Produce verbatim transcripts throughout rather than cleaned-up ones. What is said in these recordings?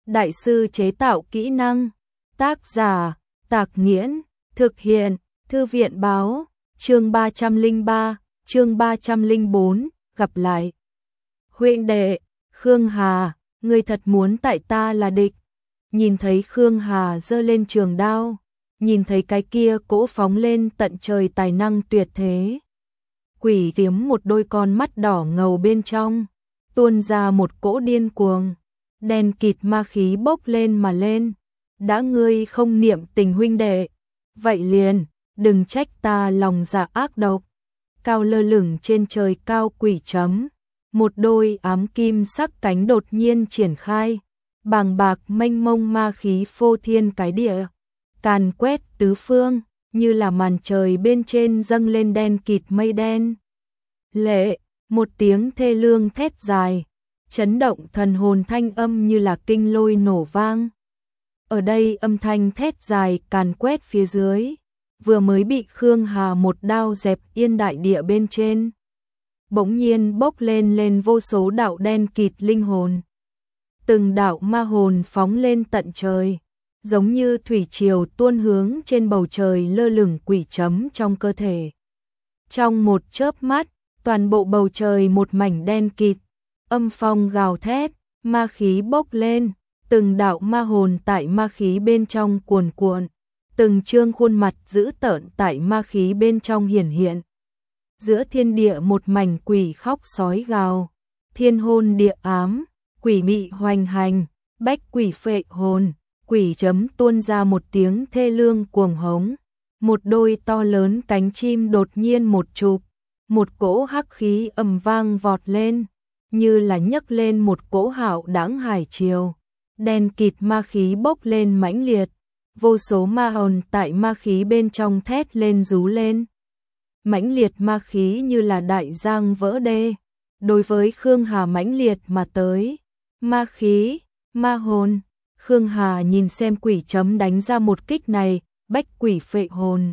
đại sư chế tạo kỹ năng. Tác giả, Tạc Nghiễn, thực hiện, Thư viện báo, chương ba trăm lẻ ba, chương ba trăm lẻ bốn, gặp lại. Huynh đệ, Khương Hà, ngươi thật muốn tại ta là địch. Nhìn thấy Khương Hà giơ lên trường đao, nhìn thấy cái kia cỗ phóng lên tận trời tài năng tuyệt thế. Quỷ tiếm một đôi con mắt đỏ ngầu bên trong, tuôn ra một cỗ điên cuồng, đen kịt ma khí bốc lên mà lên. Đã ngươi không niệm tình huynh đệ, vậy liền, đừng trách ta lòng dạ ác độc. Cao lơ lửng trên trời cao quỷ chấm, một đôi ám kim sắc cánh đột nhiên triển khai, bàng bạc mênh mông ma khí phô thiên cái địa, càn quét tứ phương, như là màn trời bên trên dâng lên đen kịt mây đen. Lệ, một tiếng thê lương thét dài, chấn động thần hồn, thanh âm như là kinh lôi nổ vang. Ở đây âm thanh thét dài càn quét phía dưới, vừa mới bị Khương Hà một đao dẹp yên đại địa bên trên. Bỗng nhiên bốc lên lên vô số đạo đen kịt linh hồn. Từng đạo ma hồn phóng lên tận trời, giống như thủy triều tuôn hướng trên bầu trời lơ lửng quỷ chấm trong cơ thể. Trong một chớp mắt, toàn bộ bầu trời một mảnh đen kịt, âm phong gào thét, ma khí bốc lên, từng đạo ma hồn tại ma khí bên trong cuồn cuộn, từng trương khuôn mặt dữ tợn tại ma khí bên trong hiển hiện. Giữa thiên địa một mảnh quỷ khóc sói gào, thiên hôn địa ám, quỷ mị hoành hành, bách quỷ phệ hồn, quỷ chấm tuôn ra một tiếng thê lương cuồng hống. Một đôi to lớn cánh chim đột nhiên một chụp, một cỗ hắc khí ầm vang vọt lên, như là nhấc lên một cỗ hạo đãng hải triều. Đen kịt ma khí bốc lên mãnh liệt, vô số ma hồn tại ma khí bên trong thét lên rú lên. Mãnh liệt ma khí như là đại giang vỡ đê, đối với Khương Hà mãnh liệt mà tới. Ma khí, ma hồn, Khương Hà nhìn xem quỷ chấm đánh ra một kích này, bách quỷ phệ hồn.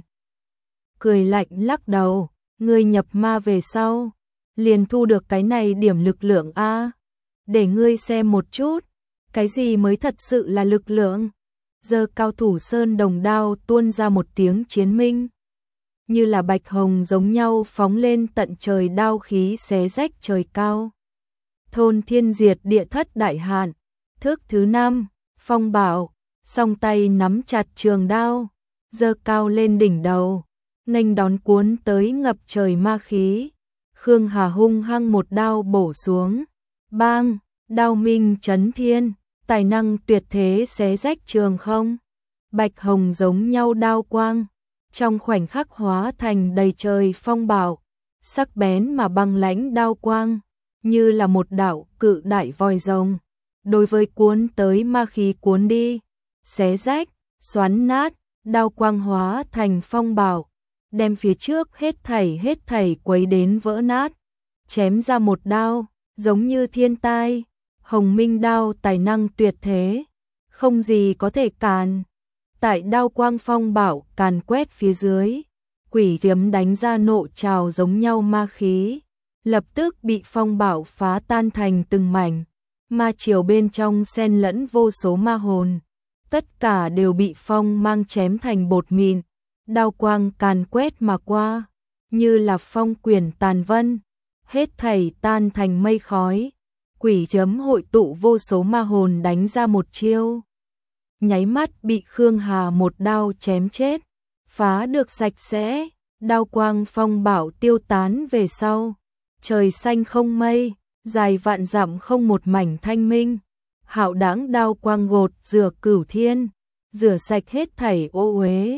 Cười lạnh lắc đầu, ngươi nhập ma về sau, liền thu được cái này điểm lực lượng a. Để ngươi xem một chút, cái gì mới thật sự là lực lượng. Giờ cao thủ sơn đồng đao tuôn ra một tiếng chiến minh, như là bạch hồng giống nhau phóng lên tận trời, đao khí xé rách trời cao. Thôn thiên diệt địa thất đại hạn, thước thứ năm, phong bảo, song tay nắm chặt trường đao, giơ cao lên đỉnh đầu, nghênh đón cuốn tới ngập trời ma khí. Khương Hà hung hăng một đao bổ xuống, bang, đao minh chấn thiên, tài năng tuyệt thế xé rách trường không. Bạch hồng giống nhau đao quang, trong khoảnh khắc hóa thành đầy trời phong bạo, sắc bén mà băng lãnh đao quang, như là một đạo cự đại vòi rồng, đối với cuốn tới ma khí cuốn đi, xé rách, xoắn nát, đao quang hóa thành phong bạo, đem phía trước hết thảy hết thảy quấy đến vỡ nát, chém ra một đao, giống như thiên tai, hồng minh đao tài năng tuyệt thế, không gì có thể càn. Tại đao quang phong bạo càn quét phía dưới, quỷ kiếm đánh ra nộ trào giống nhau ma khí, lập tức bị phong bạo phá tan thành từng mảnh. Ma triều bên trong xen lẫn vô số ma hồn, tất cả đều bị phong mang chém thành bột mịn. Đao quang càn quét mà qua, như là phong quyển tàn vân, hết thảy tan thành mây khói. Quỷ chấm hội tụ vô số ma hồn đánh ra một chiêu, nháy mắt bị Khương Hà một đao chém chết, phá được sạch sẽ. Đao quang phong bạo tiêu tán về sau, trời xanh không mây, dài vạn dặm không một mảnh thanh minh. Hạo đãng đao quang gột rửa cửu thiên, rửa sạch hết thảy ô uế.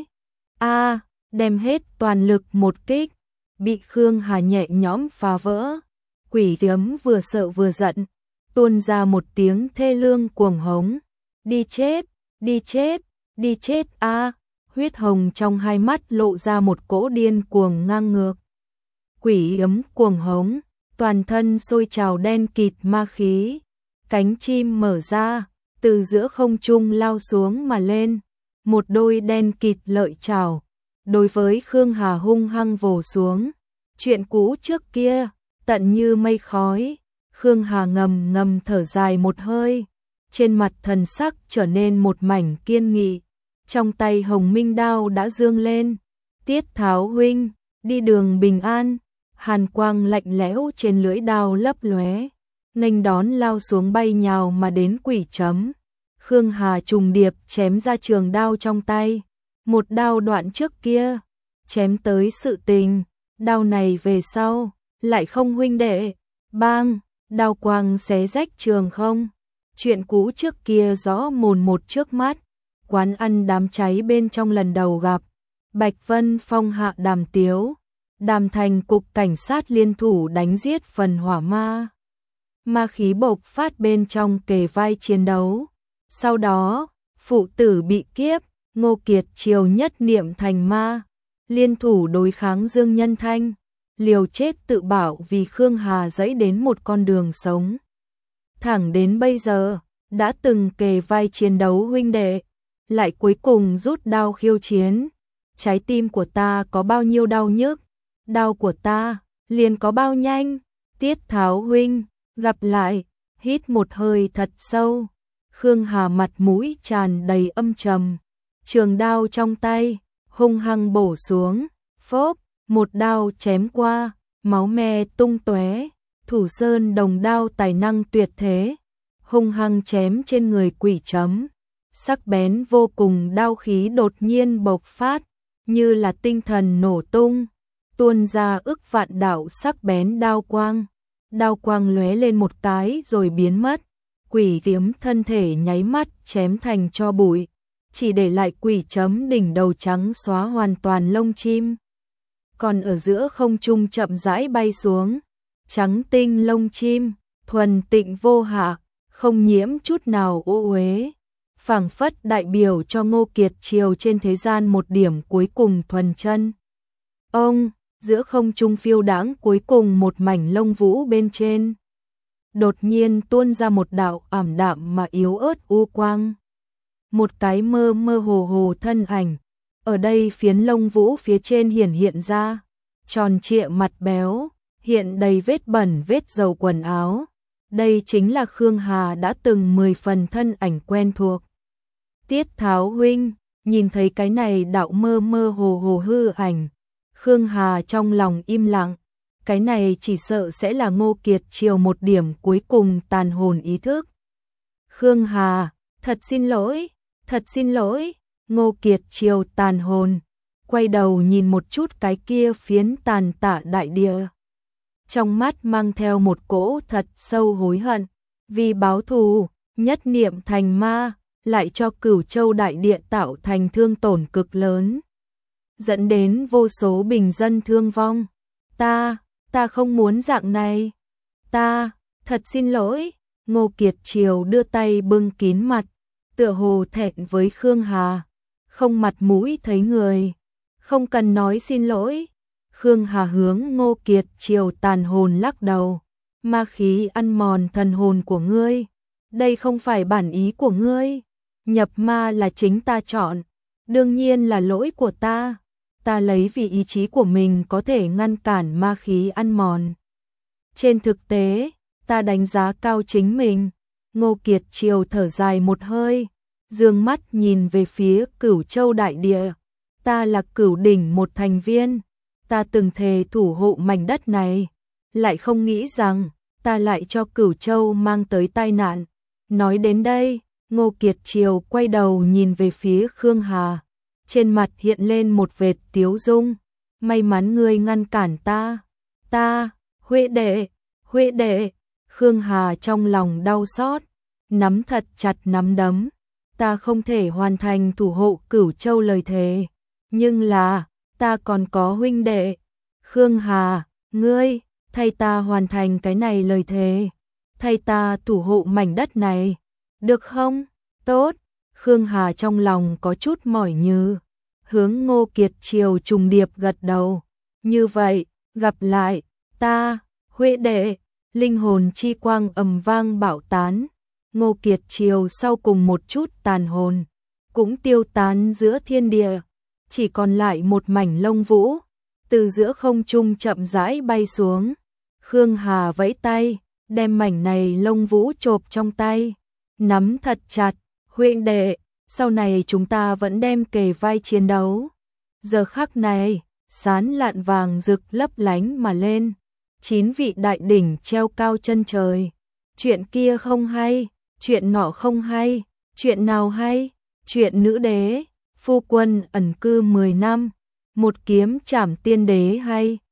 A, đem hết toàn lực một kích, bị Khương Hà nhẹ nhõm phá vỡ. Quỷ tiếm vừa sợ vừa giận, tuôn ra một tiếng thê lương cuồng hống. Đi chết, đi chết, đi chết a. Huyết hồng trong hai mắt lộ ra một cỗ điên cuồng ngang ngược. Quỷ ấm cuồng hống, toàn thân sôi trào đen kịt ma khí, cánh chim mở ra, từ giữa không trung lao xuống mà lên, một đôi đen kịt lợi trảo, đối với Khương Hà hung hăng vồ xuống. Chuyện cũ trước kia, tận như mây khói, Khương Hà ngầm ngầm thở dài một hơi, trên mặt thần sắc trở nên một mảnh kiên nghị, trong tay Hồng Minh đao đã dương lên. Tiết Tháo huynh, đi đường bình an. Hàn quang lạnh lẽo trên lưỡi đao lấp lóe, nghênh đón lao xuống bay nhào mà đến quỷ chấm. Khương Hà trùng điệp chém ra trường đao trong tay, một đao đoạn trước kia, chém tới sự tình, đao này về sau, lại không huynh đệ. Bang, đao quang xé rách trường không. Chuyện cũ trước kia rõ mồn một trước mắt, quán ăn đám cháy bên trong lần đầu gặp. Bạch Vân Phong hạ Đàm Tiếu, Đàm Thành cục cảnh sát liên thủ đánh giết phần hỏa ma. Ma khí bộc phát bên trong kề vai chiến đấu. Sau đó, phụ tử bị kiếp, Ngô Kiệt Triều nhất niệm thành ma, liên thủ đối kháng Dương Nhân Thanh, liều chết tự bảo vì Khương Hà dẫy đến một con đường sống. Thẳng đến bây giờ, đã từng kề vai chiến đấu huynh đệ, lại cuối cùng rút đao khiêu chiến. Trái tim của ta có bao nhiêu đau nhức, đau của ta liền có bao nhanh. Tiết Tháo huynh, gặp lại. Hít một hơi thật sâu, Khương Hà mặt mũi tràn đầy âm trầm, trường đao trong tay hung hăng bổ xuống, phốp, một đao chém qua, máu me tung tóe. Thủ Sơn Đồng đao tài năng tuyệt thế, hung hăng chém trên người quỷ chấm, sắc bén vô cùng, đao khí đột nhiên bộc phát, như là tinh thần nổ tung, tuôn ra ức vạn đạo sắc bén đao quang. Đao quang lóe lên một cái rồi biến mất, quỷ tiếm thân thể nháy mắt chém thành tro bụi, chỉ để lại quỷ chấm đỉnh đầu trắng xóa hoàn toàn lông chim. Còn ở giữa không trung chậm rãi bay xuống, trắng tinh lông chim, thuần tịnh vô hạ, không nhiễm chút nào ô uế, phảng phất đại biểu cho Ngô Kiệt Triều trên thế gian một điểm cuối cùng thuần chân. Ông, giữa không trung phiêu đãng cuối cùng một mảnh lông vũ bên trên, đột nhiên tuôn ra một đạo ảm đạm mà yếu ớt u quang. Một cái mơ mơ hồ hồ thân ảnh, ở đây phiến lông vũ phía trên hiển hiện ra, tròn trịa mặt béo, hiện đầy vết bẩn vết dầu quần áo. Đây chính là Khương Hà đã từng mười phần thân ảnh quen thuộc. Tiết Tháo huynh, nhìn thấy cái này đạo mơ mơ hồ hồ hư ảnh, Khương Hà trong lòng im lặng, cái này chỉ sợ sẽ là Ngô Kiệt Triều một điểm cuối cùng tàn hồn ý thức. Khương Hà, thật xin lỗi, thật xin lỗi. Ngô Kiệt Triều tàn hồn, quay đầu nhìn một chút cái kia phiến tàn tạ đại địa, trong mắt mang theo một cỗ thật sâu hối hận, vì báo thù, nhất niệm thành ma, lại cho Cửu Châu đại địa tạo thành thương tổn cực lớn, dẫn đến vô số bình dân thương vong. Ta, ta không muốn dạng này. Ta, thật xin lỗi. Ngô Kiệt Triều đưa tay bưng kín mặt, tựa hồ thẹn với Khương Hà, không mặt mũi thấy người. Không cần nói xin lỗi. Khương Hà hướng Ngô Kiệt Triều tàn hồn lắc đầu. Ma khí ăn mòn thần hồn của ngươi, đây không phải bản ý của ngươi. Nhập ma là chính ta chọn, đương nhiên là lỗi của ta. Ta lấy vì ý chí của mình có thể ngăn cản ma khí ăn mòn. Trên thực tế, ta đánh giá cao chính mình. Ngô Kiệt Triều thở dài một hơi, dương mắt nhìn về phía Cửu Châu đại địa. Ta là Cửu đỉnh một thành viên, ta từng thề thủ hộ mảnh đất này, lại không nghĩ rằng ta lại cho Cửu Châu mang tới tai nạn. Nói đến đây, Ngô Kiệt Triều quay đầu nhìn về phía Khương Hà, trên mặt hiện lên một vệt tiếu dung. May mắn ngươi ngăn cản ta. Ta, Huệ đệ, Huệ đệ. Khương Hà trong lòng đau xót, nắm thật chặt nắm đấm. Ta không thể hoàn thành thủ hộ Cửu Châu lời thề, nhưng là, ta còn có huynh đệ. Khương Hà, ngươi, thay ta hoàn thành cái này lời thề, thay ta thủ hộ mảnh đất này, được không? Tốt. Khương Hà trong lòng có chút mỏi như, hướng Ngô Kiệt Triều trùng điệp gật đầu. Như vậy, gặp lại, ta, Huệ đệ. Linh hồn chi quang ầm vang bạo tán. Ngô Kiệt Triều sau cùng một chút tàn hồn, cũng tiêu tán giữa thiên địa, chỉ còn lại một mảnh lông vũ, từ giữa không trung chậm rãi bay xuống. Khương Hà vẫy tay, đem mảnh này lông vũ chộp trong tay. nắm thật chặt, huynh đệ, sau này chúng ta vẫn đem kề vai chiến đấu. Giờ khắc này, sán lạn vàng rực lấp lánh mà lên, chín vị đại đỉnh treo cao chân trời. Chuyện kia không hay, chuyện nọ không hay, chuyện nào hay, chuyện nữ đế, phu quân ẩn cư mười năm, một kiếm trảm tiên đế hay.